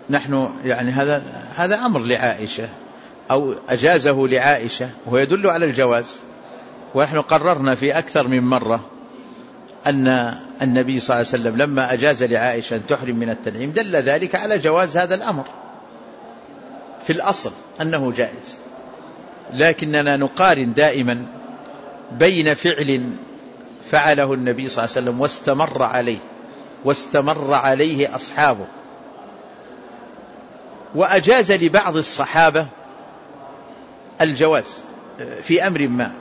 نحن يعني هذا أمر لعائشة أو أجازه لعائشة وهو يدل على الجواز، ونحن قررنا في أكثر من مرة أن النبي صلى الله عليه وسلم لما أجاز لعائشة أن تحرم من التنعيم دل ذلك على جواز هذا الأمر في الأصل أنه جائز، لكننا نقارن دائما بين فعل فعله النبي صلى الله عليه وسلم واستمر عليه أصحابه، وأجاز لبعض الصحابة الجواز في أمر ما،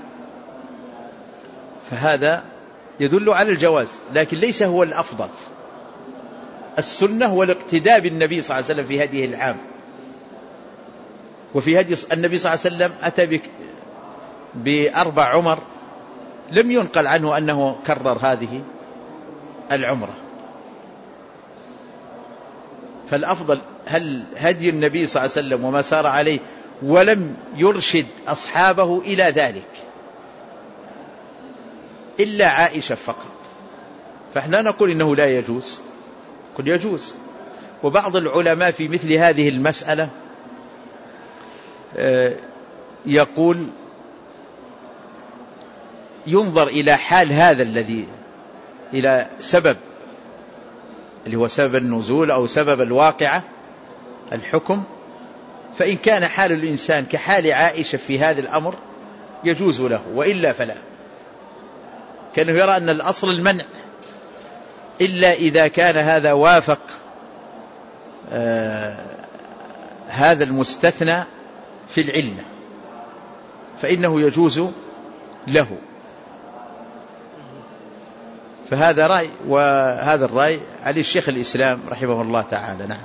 فهذا يدل على الجواز، لكن ليس هو الأفضل. السنة والاقتداء بالنبي صلى الله عليه وسلم في هديه العام، وفي هدي النبي صلى الله عليه وسلم أتى بأربع عمر، لم ينقل عنه أنه كرر هذه العمرة. فالأفضل هل هدي النبي صلى الله عليه وسلم وما سار عليه، ولم يرشد أصحابه إلى ذلك إلا عائشة فقط، فإحنا نقول إنه لا يجوز، قل يجوز. وبعض العلماء في مثل هذه المسألة يقول ينظر إلى حال هذا الذي إلى سبب اللي هو سبب النزول أو سبب الواقعة الحكم، فإن كان حال الإنسان كحال عائشة في هذا الأمر يجوز له، وإلا فلا. كانه يرى أن الأصل المنع إلا إذا كان هذا وافق هذا المستثنى في العلة فإنه يجوز له. فهذا رأي، وهذا الرأي عليه الشيخ الإسلام رحمه الله تعالى. نعم.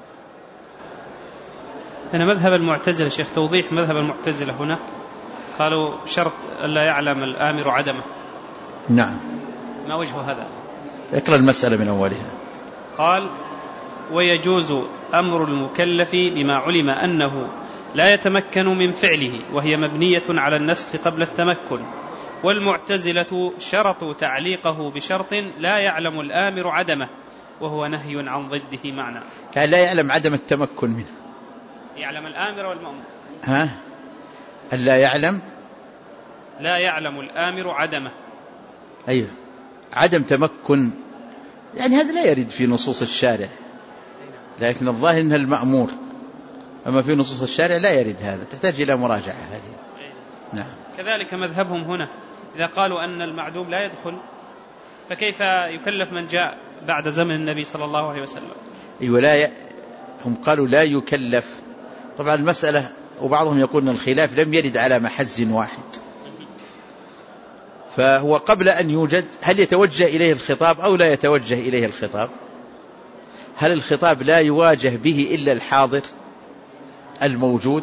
أنا مذهب المعتزلة شيخ، توضيح مذهب المعتزلة هنا، قالوا شرط ألا يعلم الآمر عدمه. نعم. ما وجه هذا؟ اقرأ المسألة من أولها. قال ويجوز أمر المكلف بما علم أنه لا يتمكن من فعله، وهي مبنية على النسخ قبل التمكن. والمعتزلة شرطوا تعليقه بشرط لا يعلم الآمر عدمه، وهو نهي عن ضده معنى. كان لا يعلم عدم التمكن منه، يعلم الآمر والمأمور. لا يعلم الآمر عدمه. أيوه، عدم تمكن، يعني هذا لا يرد في نصوص الشارع، لكن الظاهر أنها المأمور، أما في نصوص الشارع لا يرد هذا، تحتاج إلى مراجعة هذه. نعم. كذلك مذهبهم هنا إذا قالوا أن المعدوم لا يدخل، فكيف يكلف من جاء بعد زمن النبي صلى الله عليه وسلم؟ أيوة، هم قالوا لا يكلف. طبعا المسألة، وبعضهم يقول أن الخلاف لم يرد على محز واحد، فهو قبل أن يوجد هل يتوجه إليه الخطاب أو لا يتوجه إليه الخطاب؟ هل الخطاب لا يواجه به إلا الحاضر الموجود،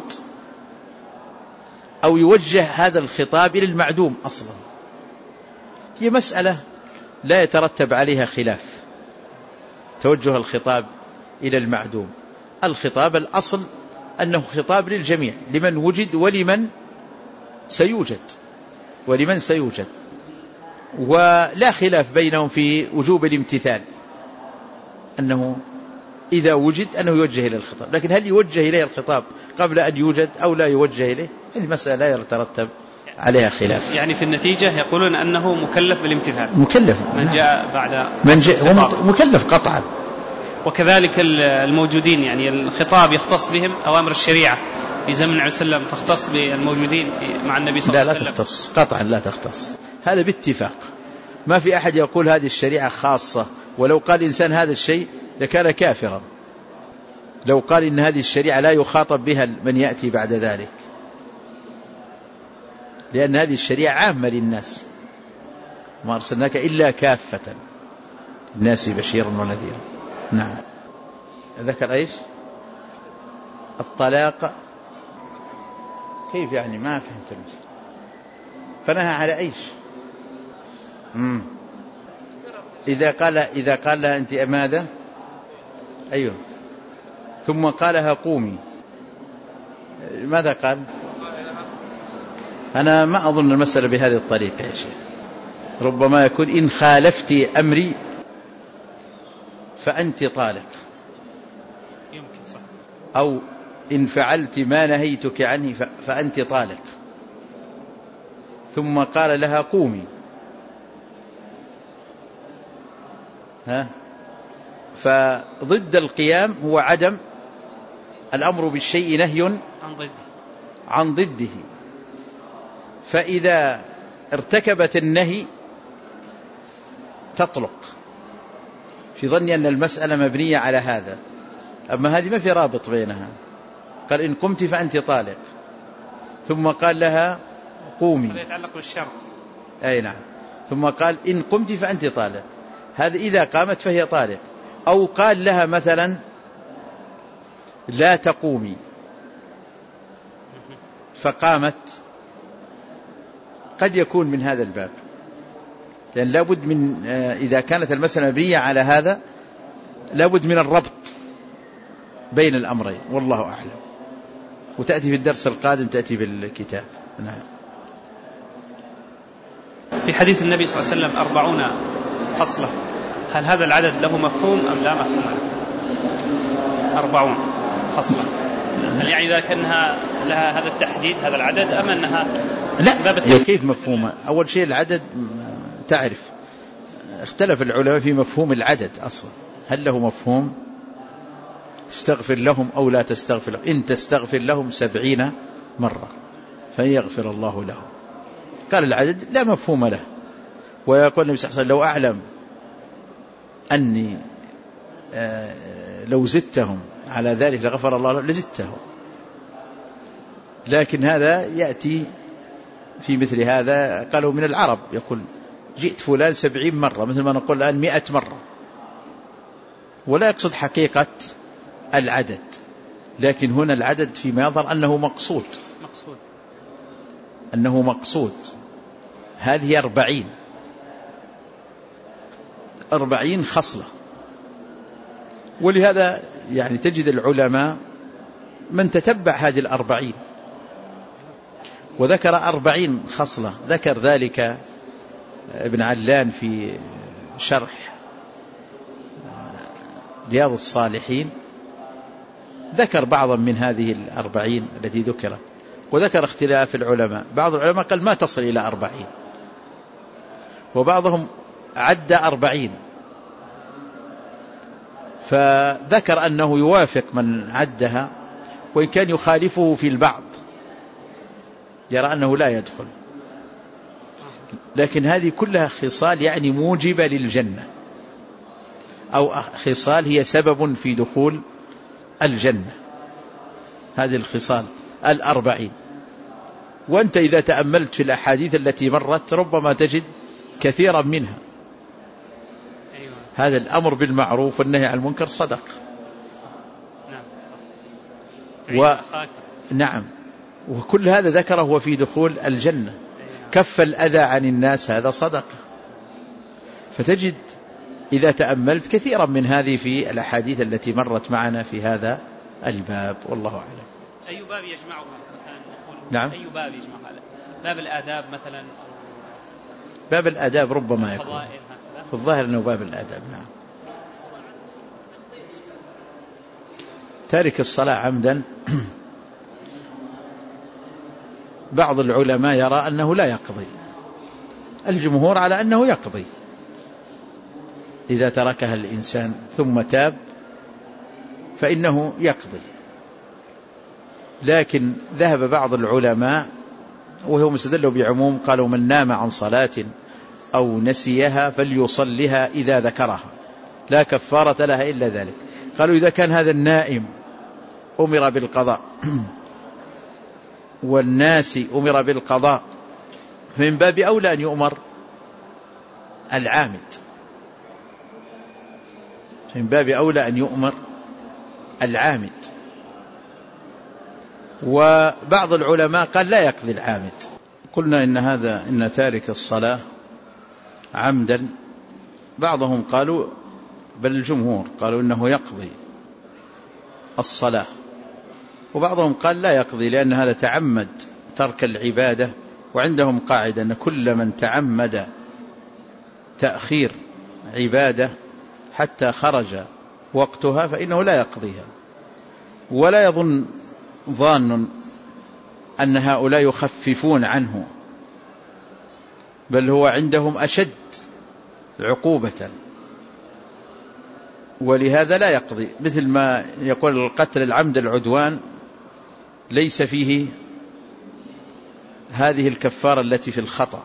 أو يوجه هذا الخطاب إلى المعدوم أصلا؟ هي مسألة لا يترتب عليها خلاف، توجه الخطاب إلى المعدوم. الخطاب الأصل أنه خطاب للجميع، لمن وجد ولمن سيوجد، ولا خلاف بينهم في وجوب الامتثال، أنه إذا وجد أنه يوجه إلى الخطاب، لكن هل يوجه إليه الخطاب قبل أن يوجد أو لا يوجه إليه؟ المسألة لا يترتب عليها خلاف. يعني في النتيجة يقولون أنه مكلف بالامتثال، مكلف من جاء بعد مكلف قطعا. وكذلك الموجودين، يعني الخطاب يختص بهم أوامر الشريعة في زمن النبي صلى الله عليه وسلم تختص بالموجودين مع النبي صلى الله عليه وسلم؟ لا تختص قطعا، لا تختص، هذا باتفاق. ما في أحد يقول هذه الشريعة خاصة، ولو قال إنسان هذا الشيء لكان كافرا، لو قال إن هذه الشريعة لا يخاطب بها من يأتي بعد ذلك، لأن هذه الشريعة عامة للناس، ما أرسلناك إلا كافة الناس بشيرا ونذيرا. نعم. ذكر إيش؟ الطلاق، كيف يعني؟ ما فهمت المسألة. فنهى على إيش؟ إذا قال لها أنت ماذا؟ أيوه، ثم قالها قومي، ماذا قال؟ أنا ما أظن المسألة بهذه الطريقة يا شيخ، ربما يكون إن خالفت أمري فأنت طالق. يمكن صح. أو إن فعلت ما نهيتك عنه فأنت طالق، ثم قال لها قومي، فضد القيام هو عدم الأمر بالشيء نهي عن ضده. فإذا ارتكبت النهي تطلق في ظني أن المسألة مبنية على هذا، أما هذه ما في رابط بينها. قال إن قمت فأنت طالق، ثم قال لها قومي، هذا يتعلق بالشرط. أي نعم. ثم قال إن قمت فأنت طالق، هذا إذا قامت فهي طالق. أو قال لها مثلا لا تقومي فقامت، قد يكون من هذا الباب، لأن لابد من إذا كانت المسألة مبنية على هذا لابد من الربط بين الأمرين، والله أعلم. وتأتي في الدرس القادم تأتي بالكتاب. نعم. في حديث النبي صلى الله عليه وسلم 40 خصلة، هل هذا العدد له مفهوم أم لا مفهوم له؟ 40 خصلة، هل يعني إذا كانها لها هذا التحديد هذا العدد أم أنها لا؟ كيف مفهومة؟ أول شيء العدد تعرف اختلف العلماء في مفهوم العدد أصلا، هل له مفهوم؟ استغفر لهم أو لا تستغفر لهم، إن تستغفر لهم 70 مرة فيغفر الله لهم. قال العدد لا مفهوم له. ويقول النبي صلى الله عليه وسلم لو أعلم أني لو زدتهم على ذلك لغفر الله لهم لزدتهم. لكن هذا يأتي في مثل هذا، قالوا من العرب يقول جئت فلان 70 مرة، مثل ما نقول الآن 100 مرة، ولا يقصد حقيقة العدد. لكن هنا العدد فيما يظهر أنه مقصود أنه مقصود. هذه 40 خصلة. ولهذا يعني تجد العلماء من تتبع هذه 40 وذكر 40 خصلة. ذكر ذلك ابن علان في شرح رياض الصالحين، ذكر بعضا من هذه 40 التي ذكرت، وذكر اختلاف العلماء. بعض العلماء قال ما تصل إلى 40، وبعضهم عد 40، فذكر أنه يوافق من عدها، وإن كان يخالفه في البعض، يرى أنه لا يدخل. لكن هذه كلها خصال يعني موجبة للجنة، أو خصال هي سبب في دخول الجنة، هذه الخصال 40. وأنت إذا تأملت في الأحاديث التي مرت ربما تجد كثيرا منها. هذا الأمر بالمعروف والنهي عن المنكر صدق. نعم. وكل هذا ذكره في دخول الجنة. كف الأذى عن الناس هذا صدق. فتجد إذا تأملت كثيرا من هذه في الأحاديث التي مرت معنا في هذا الباب، والله أعلم. أي باب يجمعها مثلا؟ نعم. أي باب يجمعها؟ باب الآداب مثلا؟ باب الآداب ربما يكون في الظاهر أنه باب الآداب. نعم. تارك الصلاة عمدا بعض العلماء يرى أنه لا يقضي، الجمهور على أنه يقضي إذا تركها الإنسان ثم تاب فإنه يقضي. لكن ذهب بعض العلماء وهو مستدل بعموم، قالوا من نام عن صلاة أو نسيها فليصلها إذا ذكرها لا كفارة لها إلا ذلك. قالوا إذا كان هذا النائم أمر بالقضاء والناس أمر بالقضاء، فمن باب أولى أن يؤمر العامد، من باب أولى أن يؤمر العامد. وبعض العلماء قال لا يقضي العامد. قلنا إن تارك الصلاة عمدا، بعضهم قالوا بل الجمهور قالوا إنه يقضي الصلاة، وبعضهم قال لا يقضي لأن هذا تعمد ترك العبادة. وعندهم قاعدة أن كل من تعمد تأخير عبادة حتى خرج وقتها فإنه لا يقضيها. ولا يظن ظان أن هؤلاء يخففون عنه، بل هو عندهم أشد عقوبة، ولهذا لا يقضي. مثل ما يقول القتل العمد العدوان ليس فيه هذه الكفارة التي في الخطأ،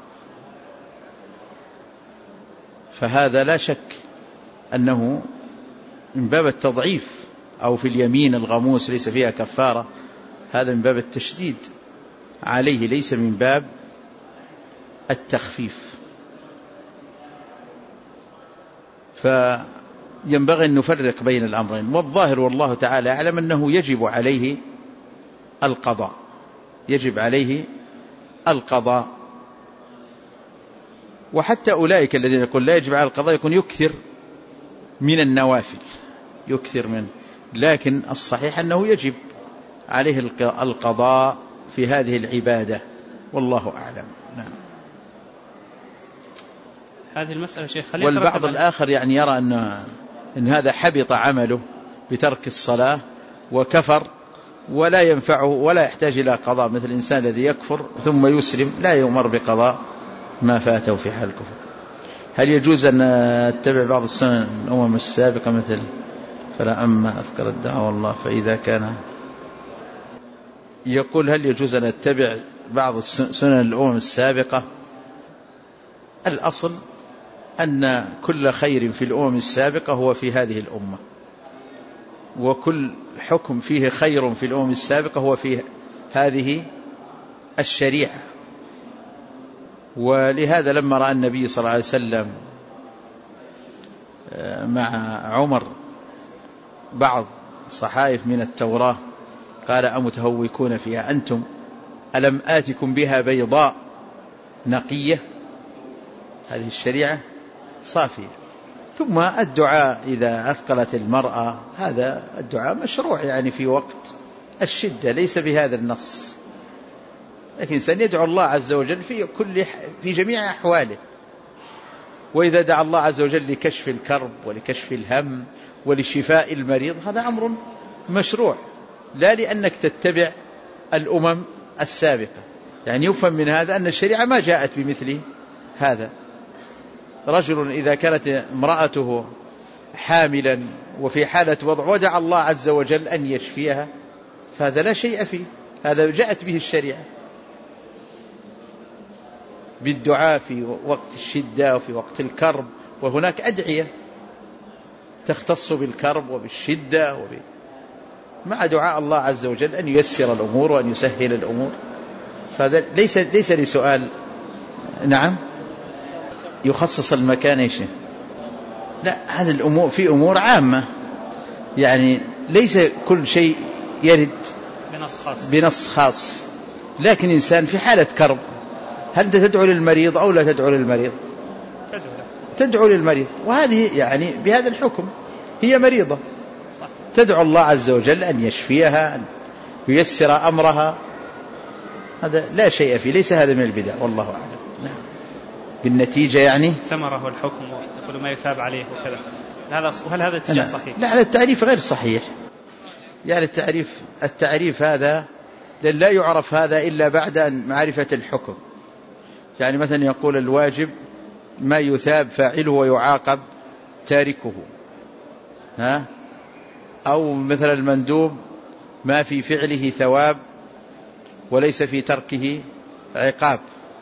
فهذا لا شك أنه من باب التضعيف. أو في اليمين الغموس ليس فيها كفارة، هذا من باب التشديد عليه، ليس من باب التخفيف. فينبغي أن نفرق بين الأمرين، والظاهر والله تعالى أعلم أنه يجب عليه القضاء، يجب عليه القضاء. وحتى أولئك الذين يقول لا يجب على القضاء يكون يكثر من النوافل، يكثر من، لكن الصحيح أنه يجب عليه القضاء في هذه العبادة، والله أعلم. نعم. هذه المسألة شيخ. والبعض الآخر يعني يرى أن هذا حبط عمله بترك الصلاة وكفر ولا ينفعه ولا يحتاج إلى قضاء، مثل الإنسان الذي يكفر ثم يسلم لا يؤمر بقضاء ما فاته في حال الكفر. هل يجوز أن أتبع بعض السنن الأمم السابقة مثل فلا أما أذكر الدعوة والله فإذا كان، يقول هل يجوز أن أتبع بعض سنن الأمم السابقة؟ الأصل أن كل خير في الأمم السابقة هو في هذه الأمة، وكل حكم فيه خير في الأمم السابقة هو في هذه الشريعة. ولهذا لما رأى النبي صلى الله عليه وسلم مع عمر بعض صحائف من التوراة قال أمتهوكون فيها أنتم، ألم آتكم بها بيضاء نقية، هذه الشريعة صافية. ثم الدعاء إذا أثقلت المرأة، هذا الدعاء مشروع يعني في وقت الشدة، ليس بهذا النص، لكن الإنسان يدعو الله عز وجل في جميع أحواله. وإذا دعا الله عز وجل لكشف الكرب ولكشف الهم ولشفاء المريض، هذا أمر مشروع، لا لأنك تتبع الأمم السابقة. يعني يفهم من هذا أن الشريعة ما جاءت بمثل هذا. رجل إذا كانت امرأته حاملا وفي حالة وضع ودعا الله عز وجل أن يشفيها، فهذا لا شيء فيه، هذا جاءت به الشريعة بالدعاء في وقت الشدة وفي وقت الكرب. وهناك أدعية تختص بالكرب وبالشدة مع دعاء الله عز وجل أن ييسر الأمور وأن يسهل الأمور. فهذا ليس لسؤال. نعم، يخصص المكان إيش؟ لا، هذا الأمور في أمور عامة، يعني ليس كل شيء يرد بنص خاص. لكن إنسان في حالة كرب، هل أنت تدعو للمريض أو لا تدعو للمريض؟ تدعو للمريض، وهذه يعني بهذا الحكم هي مريضة، تدعو الله عز وجل أن يشفيها، أن ييسر أمرها، هذا لا شيء فيه، ليس هذا من البدع، والله أعلم. نعم. بالنتيجة يعني الثمرة والحكم يقول ما يثاب عليه وكذا، وهل هذا اتجاه صحيح؟ لا، هذا التعريف غير صحيح. يعني التعريف هذا لا يعرف هذا إلا بعد أن معرفة الحكم. يعني مثلا يقول الواجب ما يثاب فاعله ويعاقب تاركه، أو مثل المندوب ما في فعله ثواب وليس في تركه عقاب.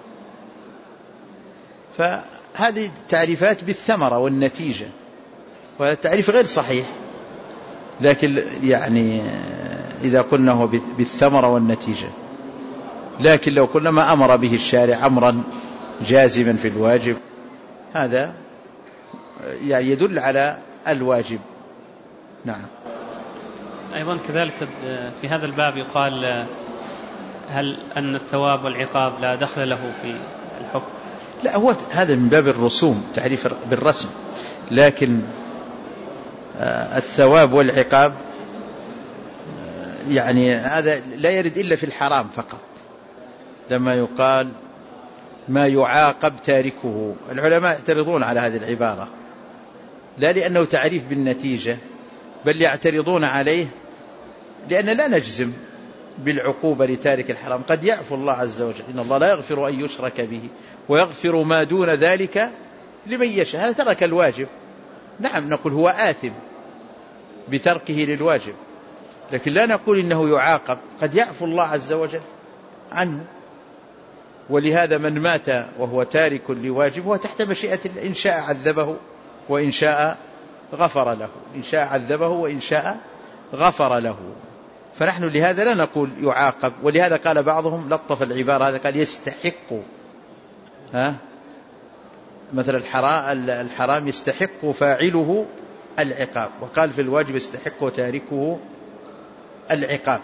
فهذه تعريفات بالثمرة والنتيجة، وهذا التعريف غير صحيح. لكن يعني إذا قلنا هو بالثمرة والنتيجة، لكن لو قلنا ما أمر به الشارع أمرا جازما في الواجب، هذا يعني يدل على الواجب. نعم. أيضا كذلك في هذا الباب يقال هل أن الثواب والعقاب لا دخل له في الحكم؟ لا، هو هذا من باب الرسوم، تعريف بالرسم، لكن الثواب والعقاب يعني هذا لا يرد إلا في الحرام فقط. لما يقال ما يعاقب تاركه، العلماء يعترضون على هذه العبارة، لا لأنه تعريف بالنتيجة، بل يعترضون عليه لأن لا نجزم بالعقوبة لتارك الحرام، قد يعفو الله عز وجل، إن الله لا يغفر أن يشرك به ويغفر ما دون ذلك لمن يشاء. هل ترك الواجب؟ نعم، نقول هو آثم بتركه للواجب، لكن لا نقول إنه يعاقب، قد يعفو الله عز وجل عنه. ولهذا من مات وهو تارك لواجب هو تحت مشيئة الله، إن شاء عذبه وإن شاء غفر له، إن شاء عذبه وإن شاء غفر له. فنحن لهذا لا نقول يعاقب. ولهذا قال بعضهم لطف العبارة، هذا قال يستحق، مثل الحرام يستحق فاعله العقاب، وقال في الواجب يستحق تاركه العقاب.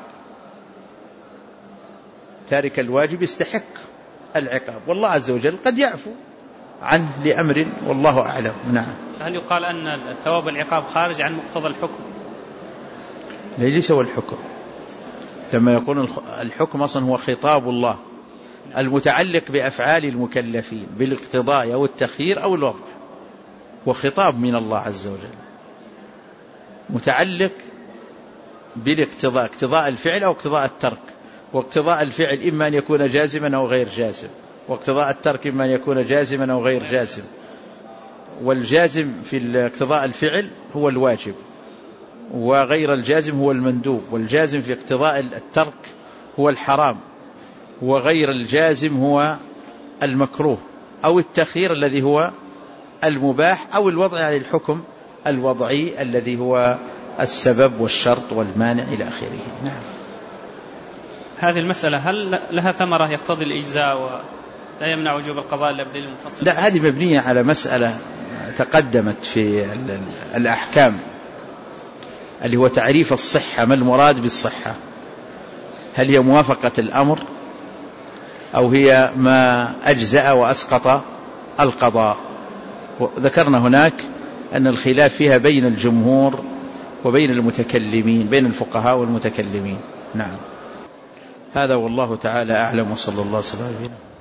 تارك الواجب يستحق العقاب، والله عز وجل قد يعفو عنه لأمر والله أعلم. نعم. هل يقال أن الثواب العقاب خارج عن مقتضى الحكم؟ ليس هو الحكم، لما يكون الحكم أصلا هو خطاب الله المتعلق بأفعال المكلفين بالاقتضاء أو التخيير أو الوضع، وخطاب من الله عز وجل متعلق بالاقتضاء، اقتضاء الفعل أو اقتضاء الترك. واقتضاء الفعل إما أن يكون جازما أو غير جازم، واقتضاء الترك إما أن يكون جازما أو غير جازم. والجازم في اقتضاء الفعل هو الواجب، وغير الجازم هو المندوب. والجازم في اقتضاء الترك هو الحرام، وغير الجازم هو المكروه، أو التخيير الذي هو المباح، أو الوضع على الحكم الوضعي الذي هو السبب والشرط والمانع إلى آخره. نعم. هذه المسألة هل لها ثمرة يقتضي الإجزاء ولا يمنع وجوب القضاء إلا بدليل منفصل؟ لا، هذه مبنية على مسألة تقدمت في الأحكام، اللي هو تعريف الصحة، ما المراد بالصحة؟ هل هي موافقة الأمر أو هي ما أجزأ وأسقط القضاء؟ ذكرنا هناك أن الخلاف فيها بين الجمهور وبين المتكلمين، بين الفقهاء والمتكلمين. نعم. هذا والله تعالى أعلم، وصلى الله وسلم على نبينا.